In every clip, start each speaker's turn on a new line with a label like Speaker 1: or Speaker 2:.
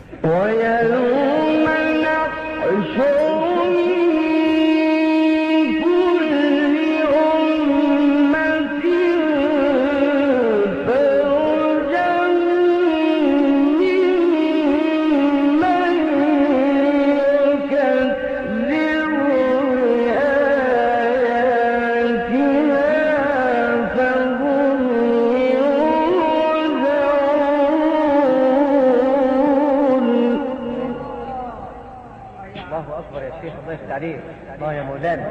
Speaker 1: ويوم نحشر
Speaker 2: عليه. الله يا مولانا.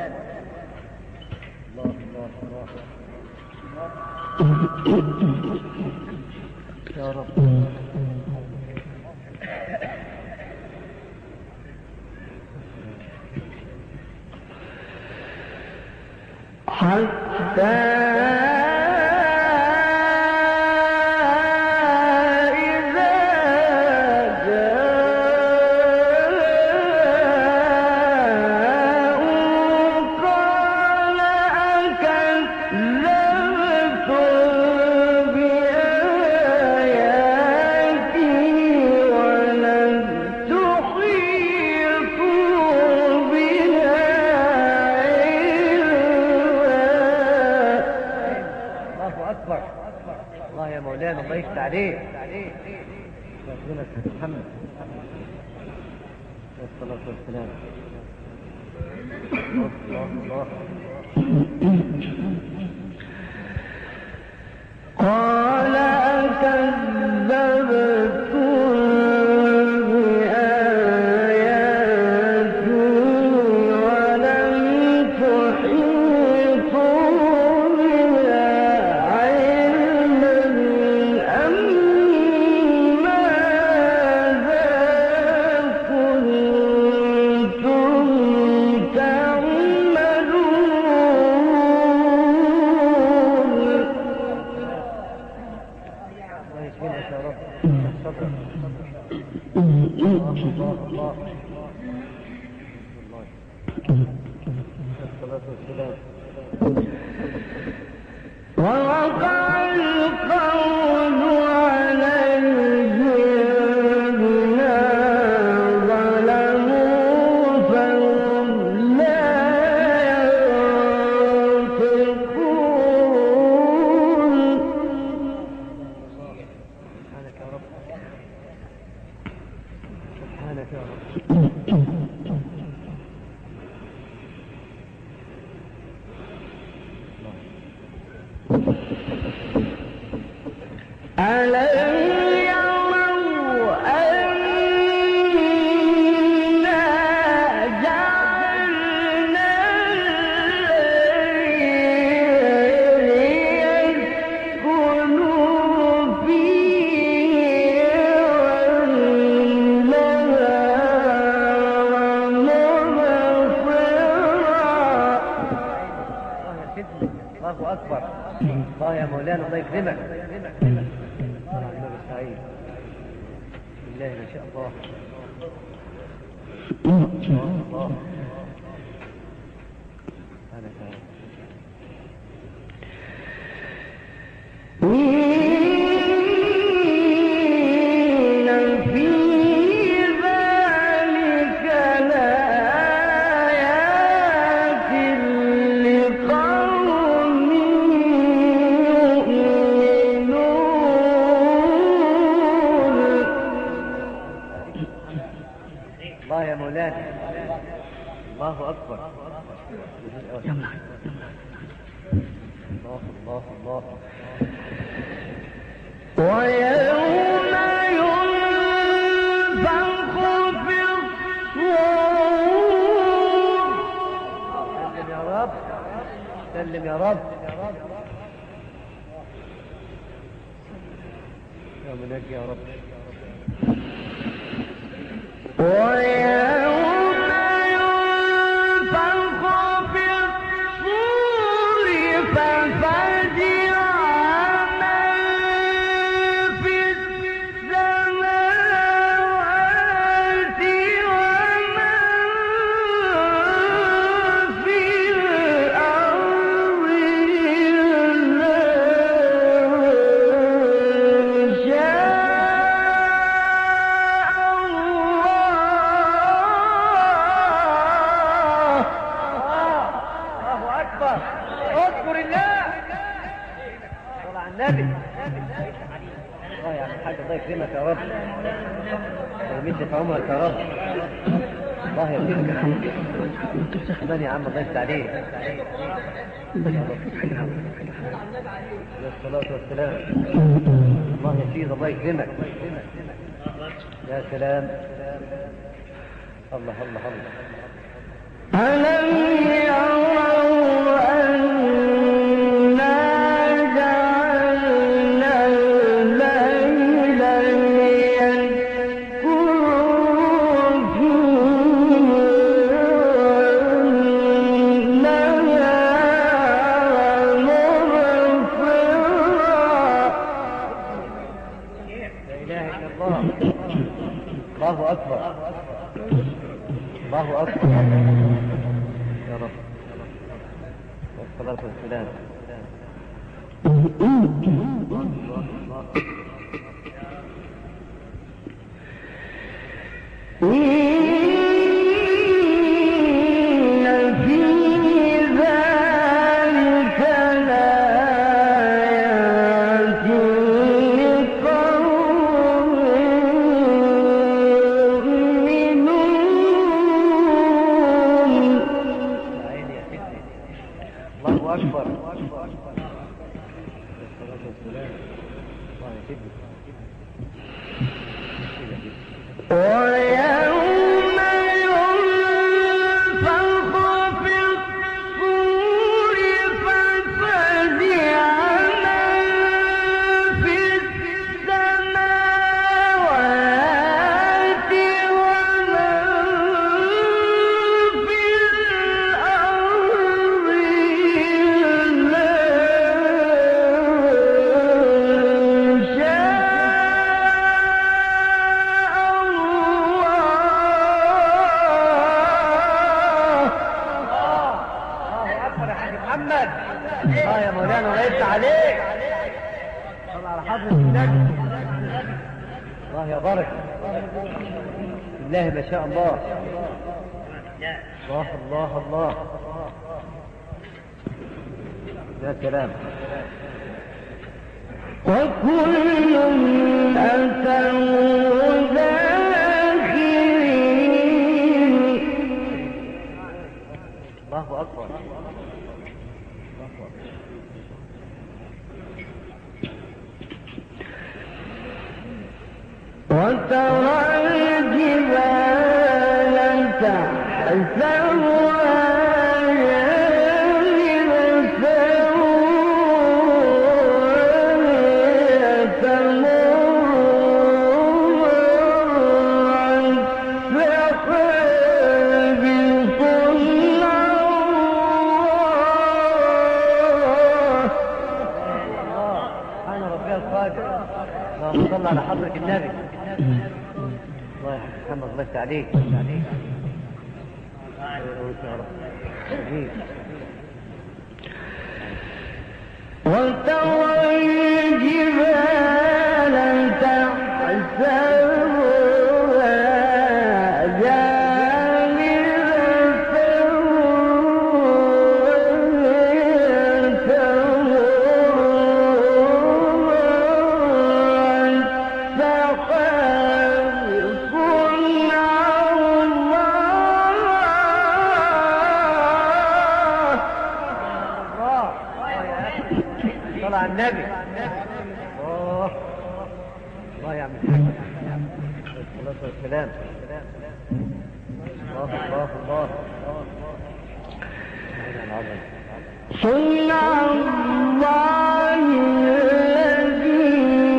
Speaker 2: الله الله الله يا رب.
Speaker 1: حتى
Speaker 2: الله يفتح عليه. محمد والصلاة والسلام. الله الله.
Speaker 1: قال
Speaker 2: الله أكبر. الله يا مولانا الله يكرمك. سعيد بالله ما شاء الله. الله هذا الله أكبر. الله الله الله.
Speaker 1: ويوم ينفخ في الصور.
Speaker 2: سلم يا رب سلم يا رب يا منجي يا رب. الحاج الله يكرمك يا رب ويمد في عمرك يا رب. الله يكرمك كمان يا عم الله يفتح عليك. الصلاة والسلام. الله يسير الله يكرمك. يا سلام. الله الله الله.
Speaker 1: ألم يروا أنا جعلنا الليل ليسكنوا فيه والنهار مبصرا.
Speaker 2: لا إله إلا الله. الله أكبر. الله أكبر يا رب. والصلاة والسلام.
Speaker 1: إن في ذلك لآيات لقوم يؤمنون.
Speaker 2: عيني يا ستي. الله أكبر. والصلاة والسلام. الله يا ستي.
Speaker 1: ويوم ينفخ في الصور ففزع من في السماوات ومن في الأرض إلا
Speaker 2: محمد. يا مولانا الله يفتح عليك. صل على حضرة النبي. الله يا بركة. بالله ما شاء الله. الله الله الله. يا سلام.
Speaker 1: وكل أتوا داخلين.
Speaker 2: الله أكبر.
Speaker 1: وترى الجبال تحسبها جامدة وهي تمر مر السحاب صنع
Speaker 2: الله. سبحان ربي القادر. اللهم صل على حضرة النبي. الله يا محمد الله يفتح عليك.
Speaker 1: وترى الجبال تحسبها جامدة وهي تمر
Speaker 2: صل على النبي. الله الله يا عم الحاج. الصلاة والسلام. الله الله الله.
Speaker 1: صنع الله الذي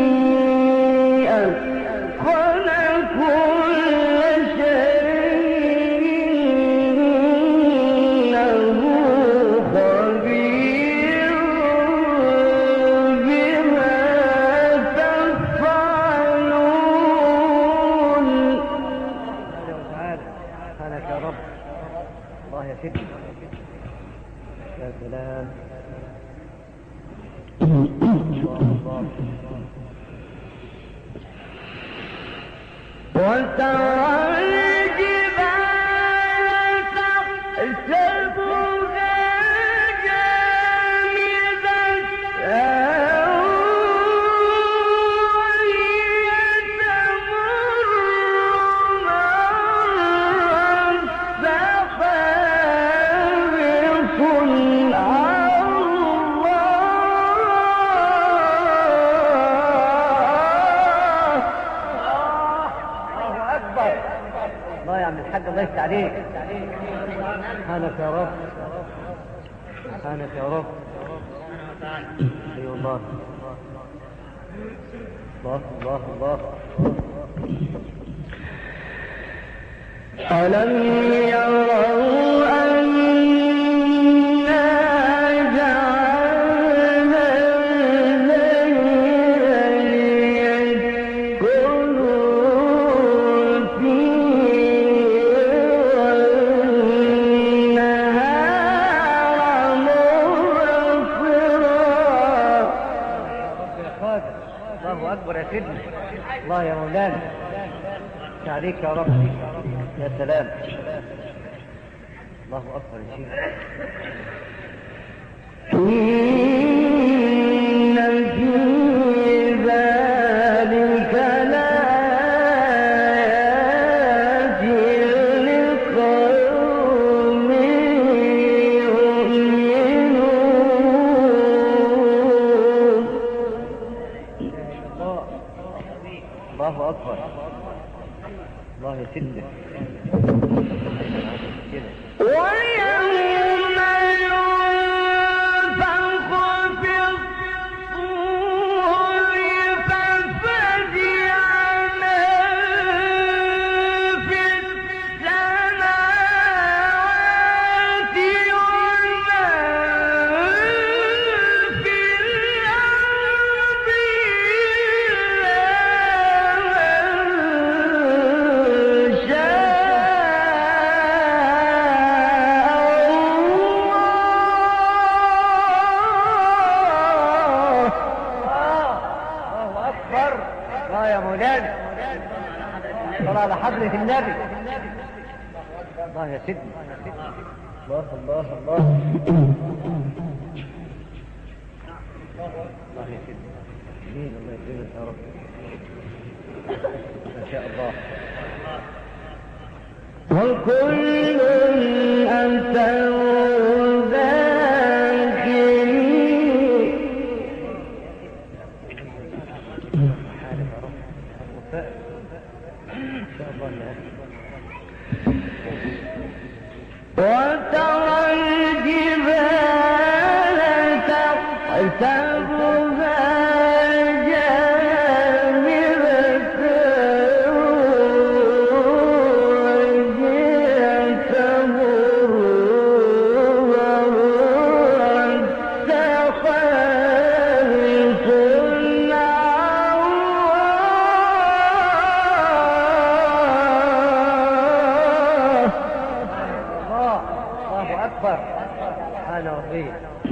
Speaker 1: أتقن كل شيء إنه خبير بما تفعلون.
Speaker 2: سبحانك يا رب. الله يا سيدي. يا سلام.
Speaker 1: وترى الجبال تحسبها جامدة وهي
Speaker 2: عم الحاج الله يفتح عليك. سبحانك يا رب، سبحانك يا رب. اي والله. الله الله الله.
Speaker 1: ألم يروا أنا جعلنا الليل ليسكنوا فيه والنهار مبصرا.
Speaker 2: الله أكبر يا سيدنا. الله يا مولانا. عليك يا رب. يا سلام. الله أكبر يا شيخ.
Speaker 1: إن في ذلك لآيات لقوم يؤمنون.
Speaker 2: الله أكبر. الله يا سيدنا.
Speaker 1: ويوم ينفخ في الصور ففزع من في السماوات ومن في الأرض
Speaker 2: صلى على حضرة النبي. الله يا سيدنا. الله الله الله. الله يا سيدنا. جميل. الله يكرمك يا رب. ما شاء الله.
Speaker 1: وكل أتوا ذاكرين. وترى الجبال تحسبها جامدة وهي تمر مر السحاب صنع
Speaker 2: الله أكبر. سبحان ربي.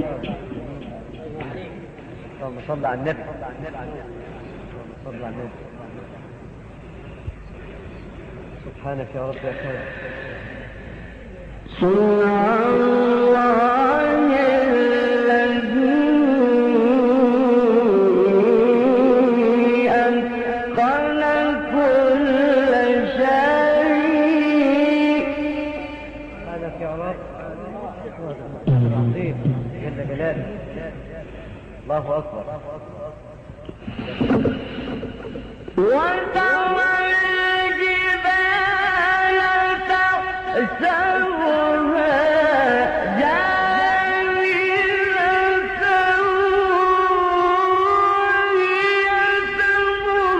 Speaker 2: اللهم صل على النبي. اللهم صل على النبي. سبحانك يا رب يا خير.
Speaker 1: صنع الله الذي أتقن كل شيء.
Speaker 2: سبحانك يا رب. عظيم جل جلاله. الله أكبر.
Speaker 1: وترى الجبال تحسبها جامدة وهي تمر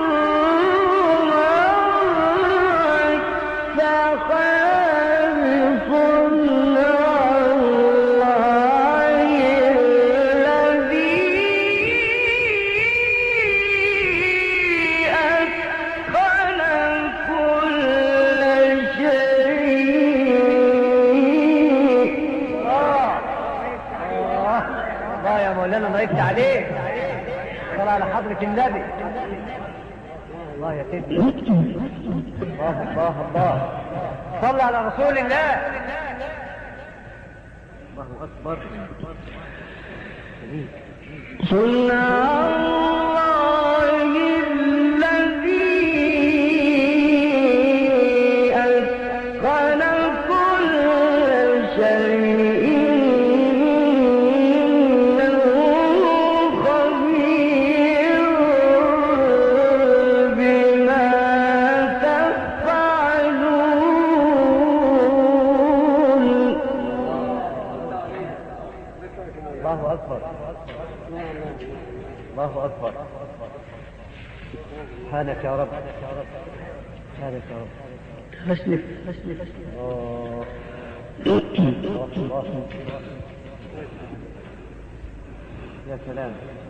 Speaker 1: مر السحاب صنع الله الذي أتقن كل شيء.
Speaker 2: الله يا مولانا الله يفتح عليك. صل على حضرة النبي. الله يا سيدي. الله الله الله. صل على رسول الله. الله أكبر. جميل.
Speaker 1: صنع الله الذي أتقن كل شيء إنه خبير بما تفعلون.
Speaker 2: الله أكبر. سبحانك يا رب، سبحانك يا رب.
Speaker 1: فاسلك
Speaker 2: الله. يا سلام.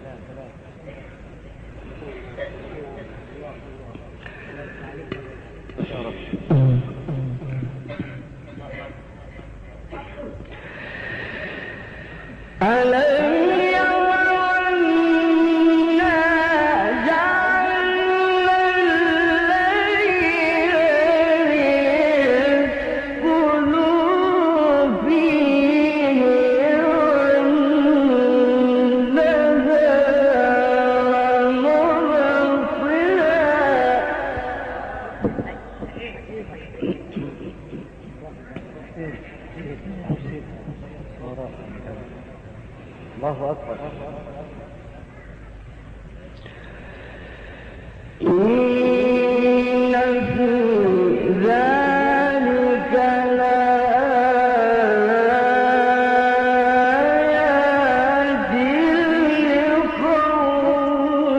Speaker 2: يا رب.
Speaker 1: ألم يروا أنا جعلنا الليل ليسكنوا فيه والنهار مبصرا.
Speaker 2: الله أكبر.
Speaker 1: إن في ذلك لآيات لقوم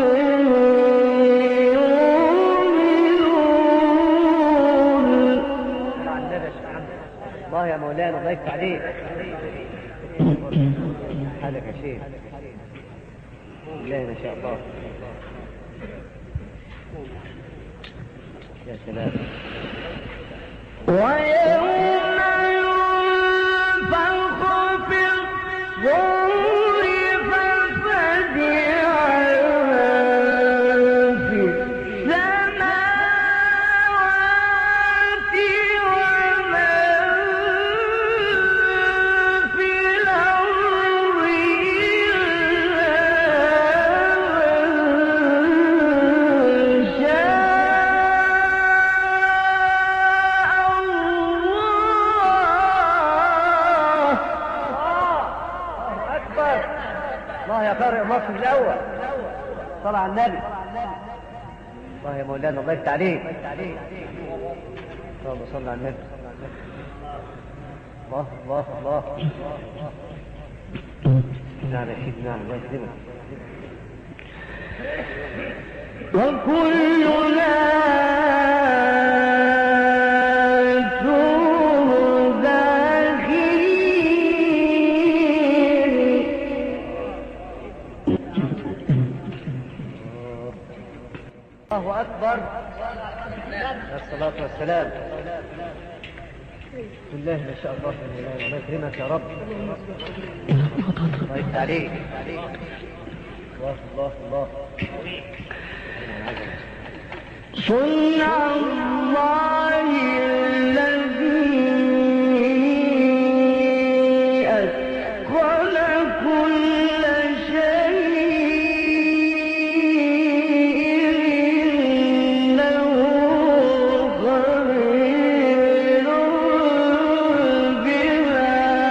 Speaker 1: يؤمنون.
Speaker 2: الله يا مولانا، الله يفتح عليك. حالك يا شيخ. لا ما شاء الله. يا سلام.
Speaker 1: ويوم ينفخ في الصور ففزع من في السماوات ومن في الأرض
Speaker 2: الله يا قارئ مصر الأول. صلى على النبي. الله يا مولانا، الله يفتح عليك. اللهم صل على النبي. الله الله الله. نعم يا سيدنا، نعم، الله يسلمك.
Speaker 1: وكلنا
Speaker 2: الله أكبر. الصلاة والسلام. بسم الله ما شاء الله. الله يكرمك يا رب. الله يفتح عليك. الله الله الله.
Speaker 1: صنع الله الذي أتقن كل شيء إنه خبير بما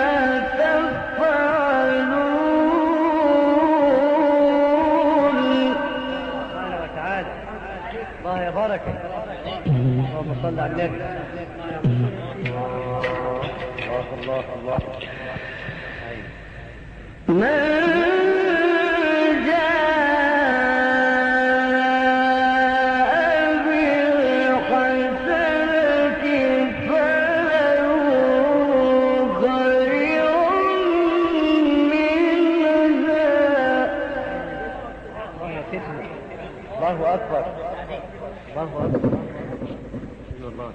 Speaker 1: تفعلون.
Speaker 2: سبحانه وتعالى. الله يا بركة. اللهم صل على النبي. الله الله الله.
Speaker 1: من جاء بالحسنة فله خير منها.
Speaker 2: الله يا سيدنا. الله أكبر. الله أكبر. الله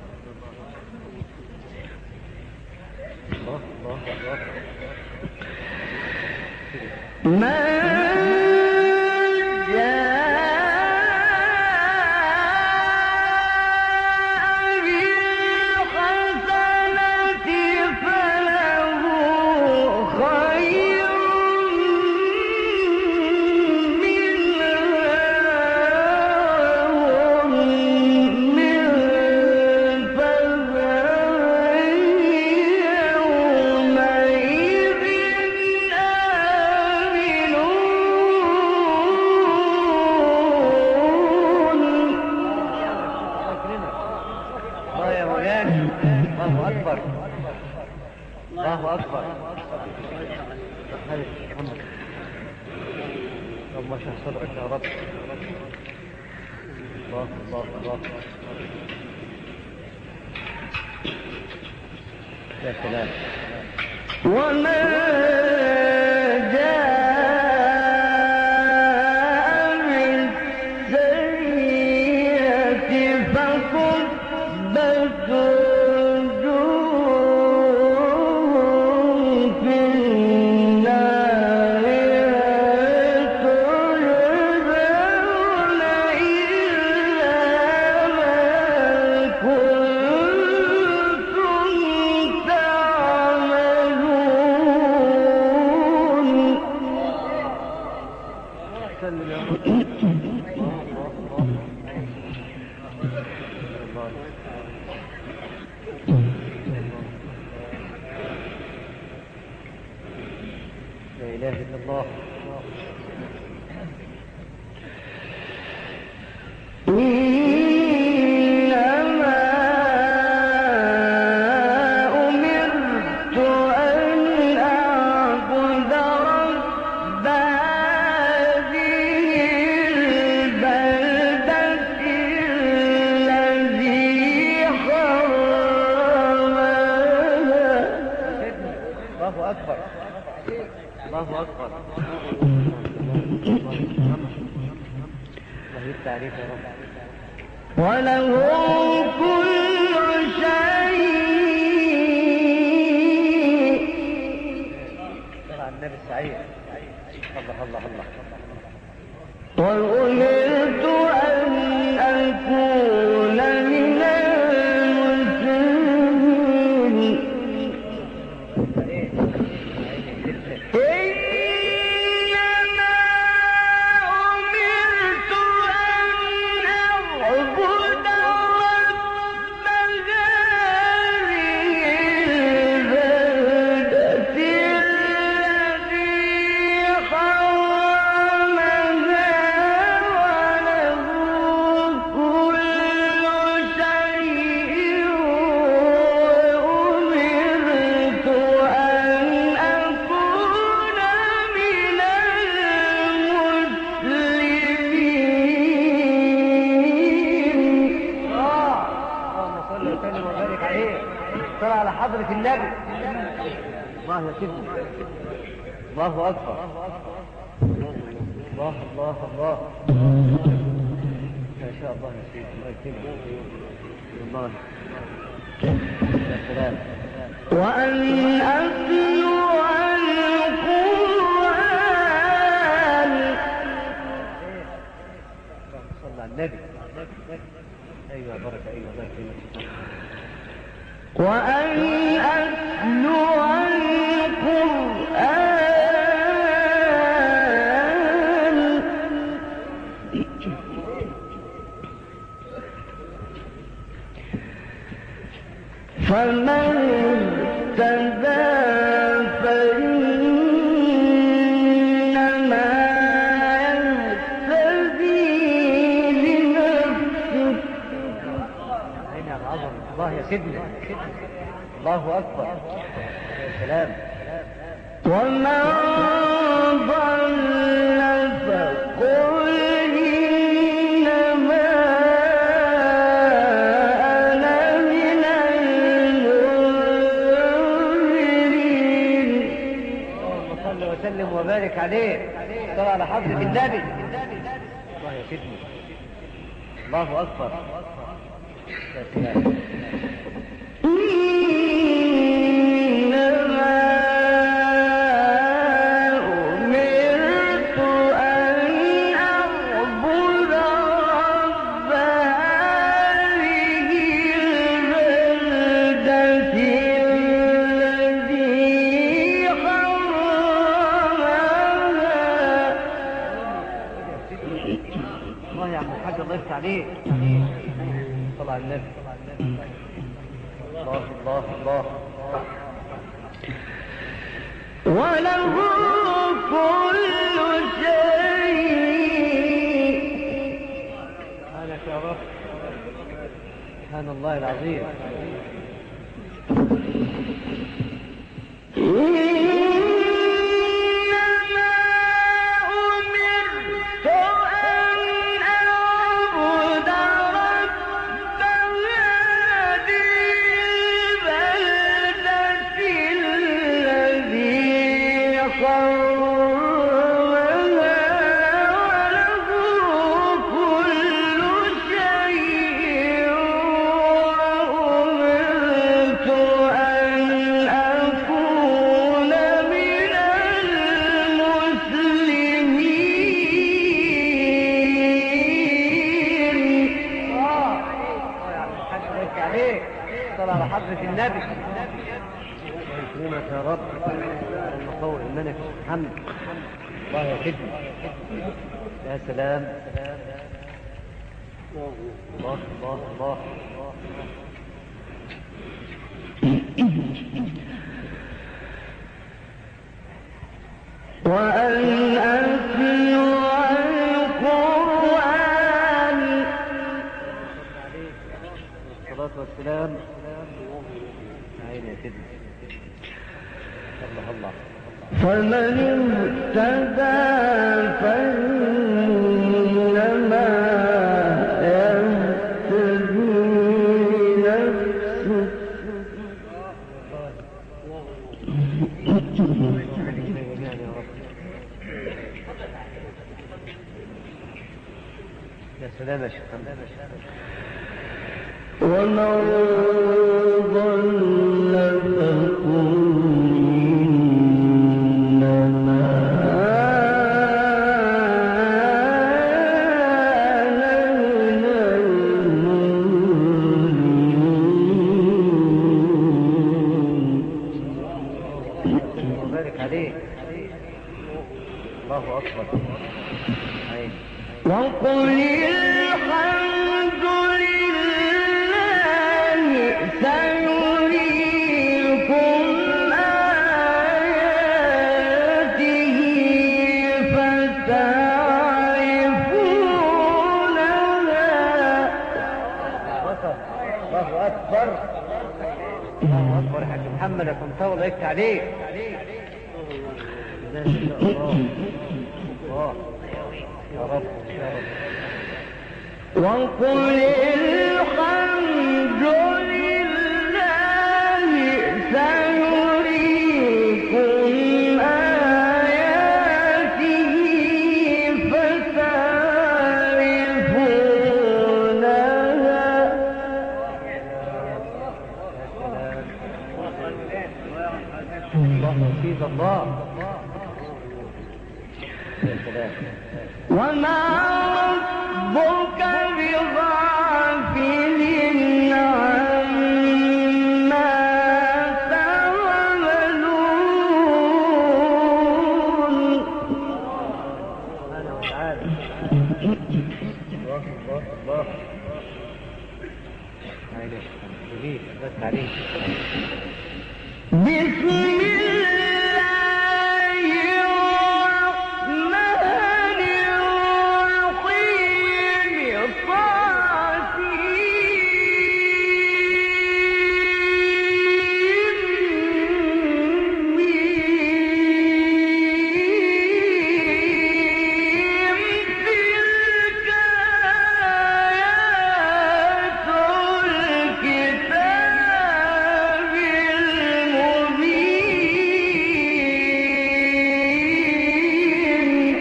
Speaker 2: الله الله الله.
Speaker 1: من جاء بالحسنة فله خير منها وهم من فزع يومئذ
Speaker 2: الله يا مولانا. الله أكبر. الله أكبر. اللهم اشرح صدرك يا رب. الله الله الله. يا سلام.
Speaker 1: وما جاء بالسيئة فكبت وجوههم في النار تجزون إلا ما كنتم تعملون.
Speaker 2: سلم يا رب. لا إله إلا الله.
Speaker 1: إنما أمرت أن أعبد رب هذه البلدة الذي حرمها.
Speaker 2: الله أكبر. الله أكبر. الله يفتح عليك يا رب.
Speaker 1: وله كل شيء.
Speaker 2: صلى على النبي السعيد. الله الله الله.
Speaker 1: وأمرت أن أكون من المسلمين. إنما أمرت أن أعبد رب هذه البلدة الذي حرمها وله كل شيء. وأمرت أن أكون من المسلمين.
Speaker 2: اللهم صل وسلم وبارك عليه. صل على حضرة النبي. الله يا سيدي. الله أكبر. الله الله الله. ما شاء الله يا سيدي. الله يكرمك. الله. يا سلام.
Speaker 1: وأن أتلو القرآن.
Speaker 2: صل على النبي. أيوة بركة. أيوة الله يكرمك.
Speaker 1: وأن أتلو القرآن فمن اهتدى فإنما يهتدي لنفسه.
Speaker 2: أين العظمة. الله يا سيدنا. الله أكبر. يا سلام.
Speaker 1: ومن ضل فقل إنما أنا من المنذرين.
Speaker 2: اللهم صل وسلم وبارك عليه. صل على حضرة النبي. الله يا سيدنا. الله أكبر. يا سلام.
Speaker 1: إنما أمرت أن أعبد رب هذه البلدة الذي حرمها.
Speaker 2: الله يا عم الحاج. الله يفتح عليك. صل على النبي. الله الله الله.
Speaker 1: وله كل شيء.
Speaker 2: سبحانك يا رب. سبحان الله العظيم.
Speaker 1: إنما أمرت
Speaker 2: عليك. صل على حضرة النبي. يكرمك يا رب. المقوي الملك محمد. الله يكرمك. يا سلام. الله الله الله.
Speaker 1: وأن أتلو القرآن.
Speaker 2: الصلاة والسلام. عين يا سيدي. الله الله.
Speaker 1: فمن اهتدى فإنما يهتدي لنفسه.
Speaker 2: يا سلام يا شيخ.
Speaker 1: ومن ضل فقل إنما أنا من المنذرين.
Speaker 2: وبارك عليك. الله أكبر. عين.
Speaker 1: وقل الحمد لله سيريكم آياته فتعرفونها.
Speaker 2: الله أكبر. الله أكبر. حاج محمد يا كنتاوي يكفي عليك. الله الله يا رب يا رب.
Speaker 1: وقل الحمد لله سيريكم آياته فتعرفونها.
Speaker 2: الله يزيد الله. يا سلام.
Speaker 1: وما ربك بغافل عما تعملون.
Speaker 2: سبحانه وتعالى. الله الله الله. عينك جميل. بس عليك.
Speaker 1: بسم الله الرحمن الرحيم. تلك آيات الكتاب المبين.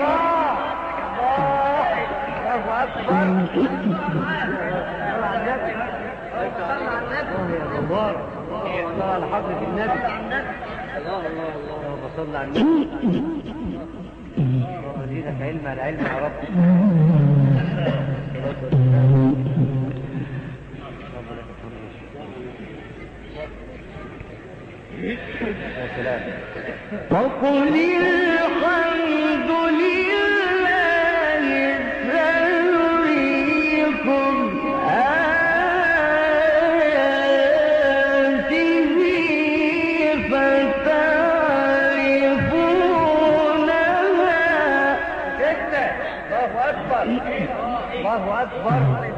Speaker 2: الله أكبر. الله صل على حضرة النبي. الله الله الله. اللهم صل على النبي. وزيدك علم العلم يا رب. يا سلام.
Speaker 1: وقل الحمد لله سيريكم آياته فتعرفونها.
Speaker 2: جدا. الله أكبر. الله أكبر.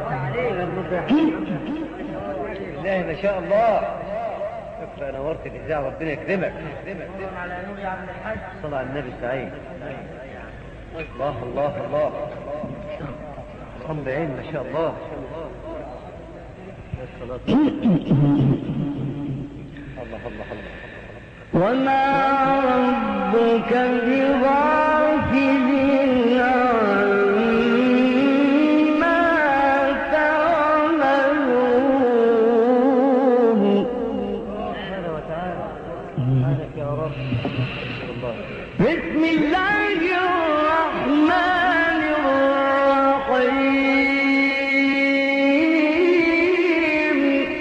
Speaker 2: الله ما شاء الله. شكرا نورت الإذاعة. ربنا يكرمك. صلى على النبي سعيد. الله الله الله. صلى عين ما شاء الله. الصلاة. الله الله الله.
Speaker 1: وما ربك بغافل عما تعملون.
Speaker 2: سبحانه وتعالى. سبحانك يا رب. الله.
Speaker 1: بسم الله الرحمن الرحيم.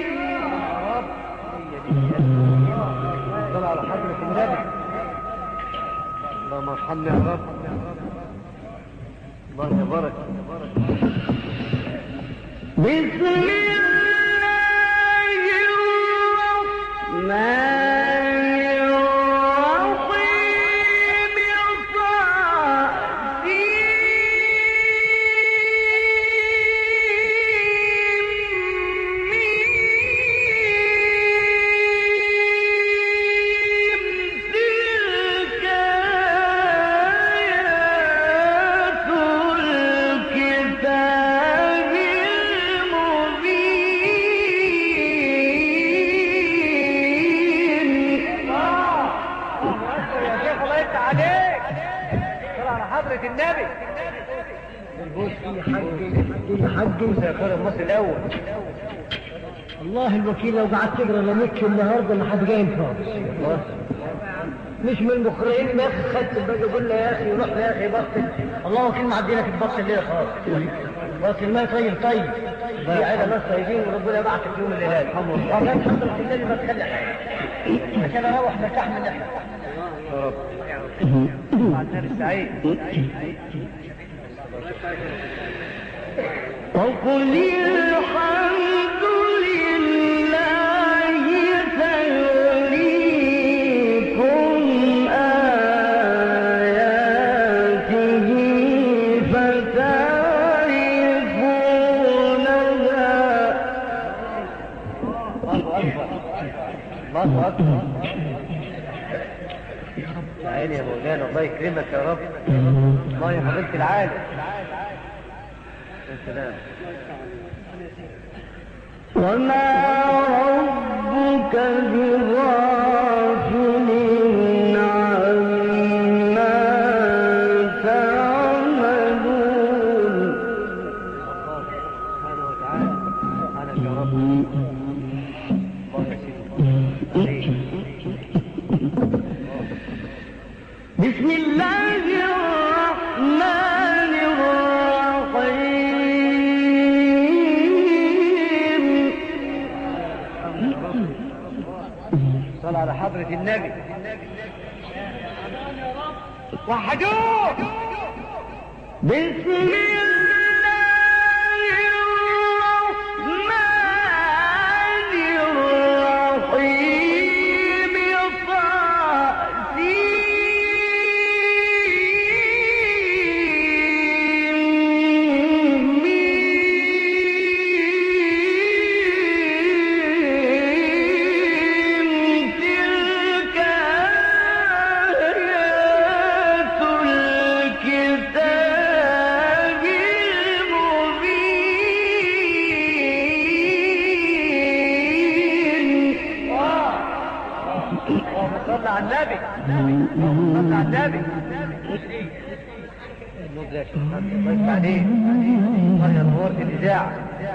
Speaker 2: النبي.
Speaker 3: البوس في حج
Speaker 2: سيكون المصري الاول.
Speaker 3: الله الوكيل، لو قعدت تقرا لميتش النهارده ما حد جاي خالص. مش من المقرئين يا اخي، خدت الباقي يقول له يا اخي روح يا اخي بطل. الله وكيل معدي لك البطل ليه خالص. بطل ما طيب في عيله ناس طيبين وربنا يبعثك يوم الليالي. والله الحمد لله ما تخلي حاجه عشان اروح مرتاح من احنا.
Speaker 2: يا رب مع النبي السعيد.
Speaker 1: وقل الحمد لله سيريكم آياته فتعرفونها.
Speaker 2: الله أكبر. يا عيني يا مولانا، الله يكرمك يا رب. الله يا حبيبة العالم. يا سلام.
Speaker 1: وما ربك بغافل عما تعملون.
Speaker 2: سبحانه وتعالى. سبحانك يا رب. الله يسلمك.
Speaker 1: بسم الله الرحمن الرحيم.
Speaker 2: صل على حضرة النبي. وحدوه.
Speaker 1: بسم الله الرحمن الرحيم. تلك آيات الكتاب المبين.
Speaker 2: اللهم صل على النبي. اللهم صل على النبي. النور ده يا شيخ محمد، الله يفتح عليك. الله ينور في الإذاعة.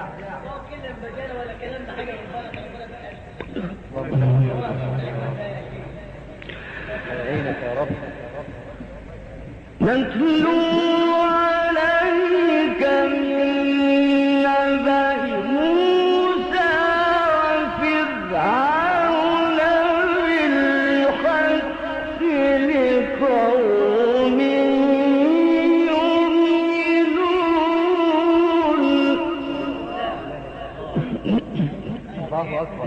Speaker 2: على عينك يا رب.
Speaker 1: نتلو عليك من نبأ موسى وفرعون بالحق لقوم يؤمنون.
Speaker 2: الله أكبر.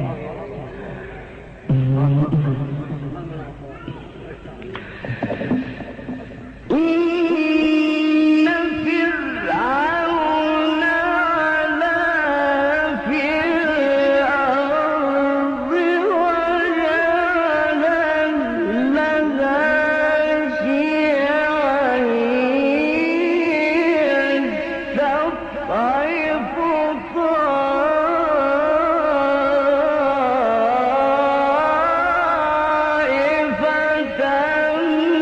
Speaker 1: إن فرعون علا في الأرض وجعل لها شيعا يستضعف طائفة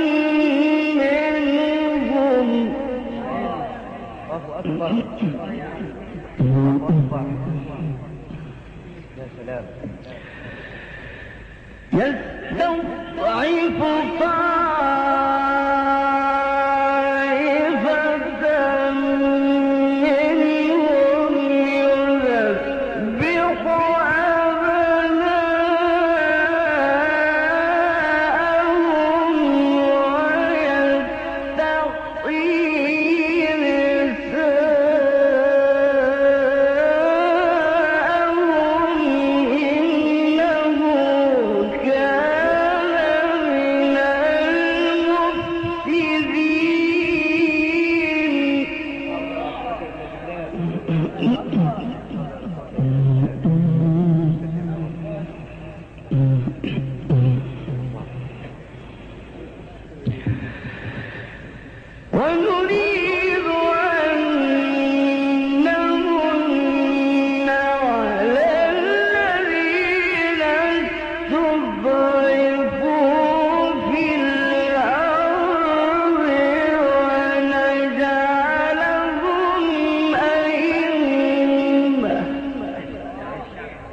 Speaker 1: منهم.
Speaker 2: الله أكبر. الله أكبر. يا سلام.
Speaker 1: يستضعف طائفة منهم يذبح أبناءهم ويستحيي نساءهم إنه كان من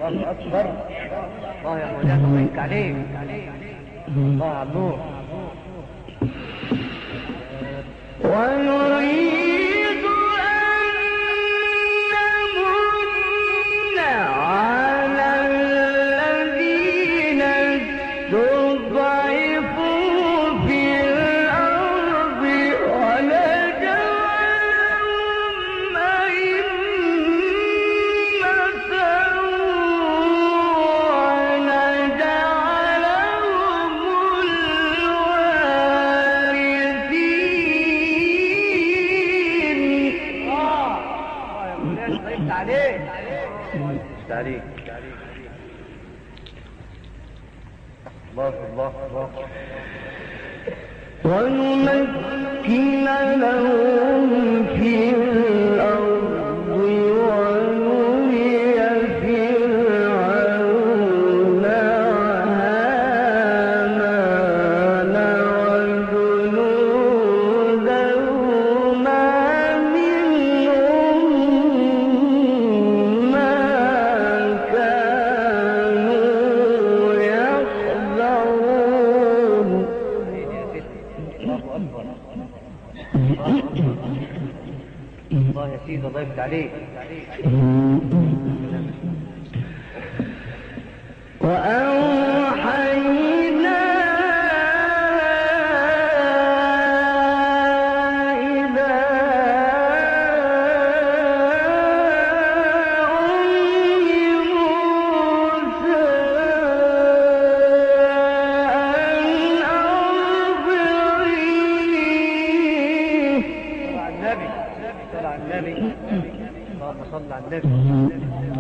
Speaker 2: الله أكبر. الله يا مولانا الله يفتح عليك. الله على النور.
Speaker 1: ونريد أن نمن على الذين استضعفوا في الأرض ونجعلهم أئمة ونجعلهم الوارثين.
Speaker 2: عليك عليك. الله الله الله.
Speaker 1: ونمكن لهم في الأرض ونري فرعون وهامان وجنودهما منهم ما كانوا يحذرون.
Speaker 2: الله يا سيدي الله يفتح عليك.
Speaker 1: وأوحينا إلى أم موسى أن أرضعيه.
Speaker 2: صل على النبي. اللهم صل على النبي. الله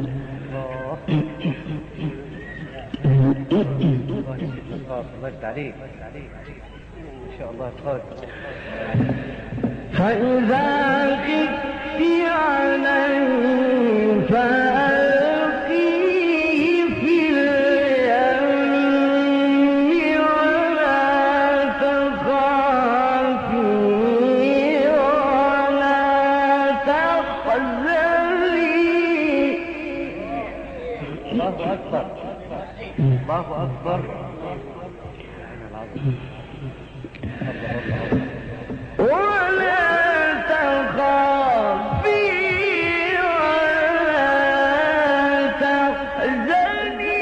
Speaker 2: الله يفتح عليك. ان شاء الله تفضل.
Speaker 1: فإذا خفت عليه فألقيه في اليم ولا تخافي ولا تحزني.
Speaker 2: الله اكبر. الله اكبر.
Speaker 1: ولا تخافي ولا تحزني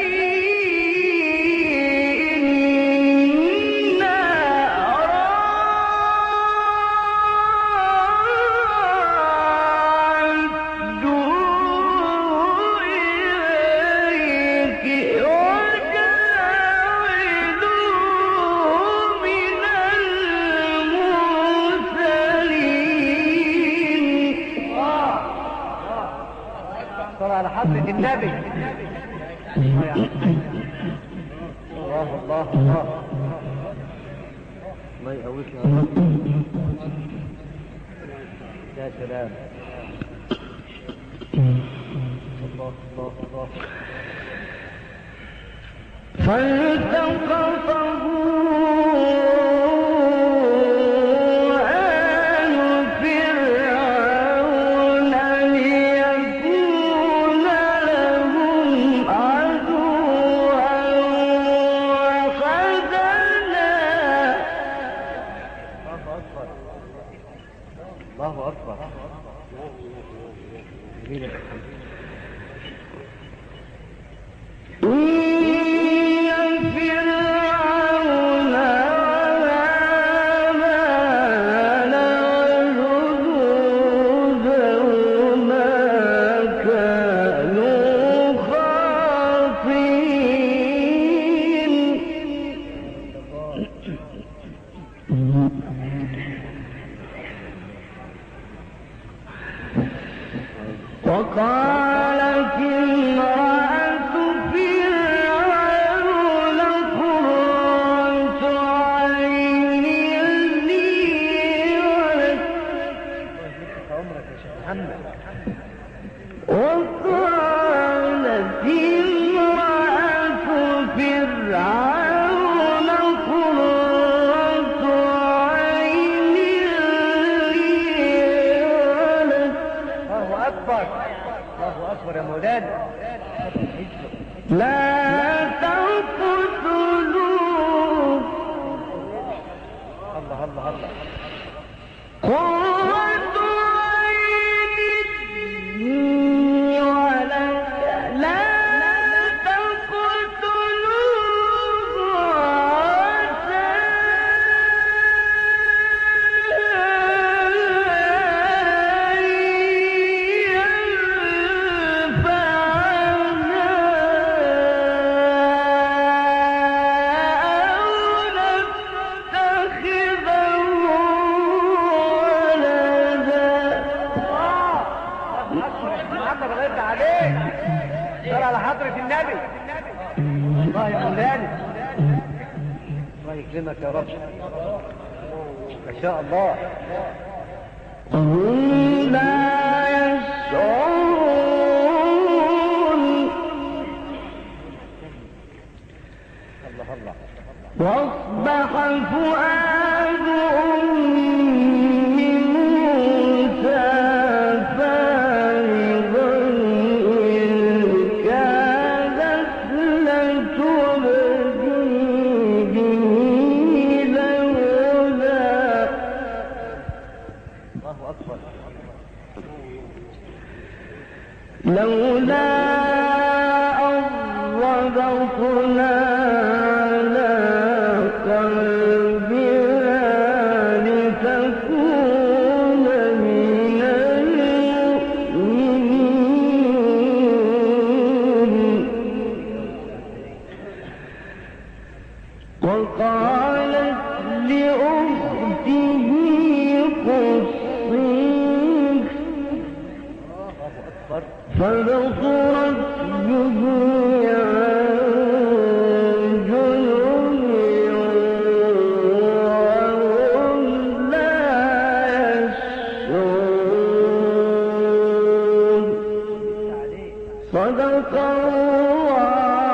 Speaker 1: إنا رادوه إليك وجاعلوه من المرسلين.
Speaker 2: صل على حضرة النبي. الله الله الله. الله يقويك يا رب. يا سلام. الله الله الله.
Speaker 1: فالتقطه آل فرعون ليكون لهم عدوا وخزنا.
Speaker 2: الله أكبر.
Speaker 1: إن فرعون لا تقتلوه
Speaker 2: الله الله الله
Speaker 1: قرة عين ولك لا تقتلوه عسى أن ينفعنا أو نتخذه ولدا.
Speaker 2: محمد غيرت عليك صلى على حضرة النبي. الله يا مولانا الله يكرمك يا رب ما شاء الله.
Speaker 1: هم لا يشعرون
Speaker 2: الله الله
Speaker 1: واصبح فؤاد أم موسى فارغا إن كادت لتبدي به
Speaker 2: الله أكبر.
Speaker 1: لولا أن ربطنا على قلبها لتكون من المؤمنين. وقالت لأخته قصيه فبصرت به عن جنب وهم لا يشعرون. صدق الله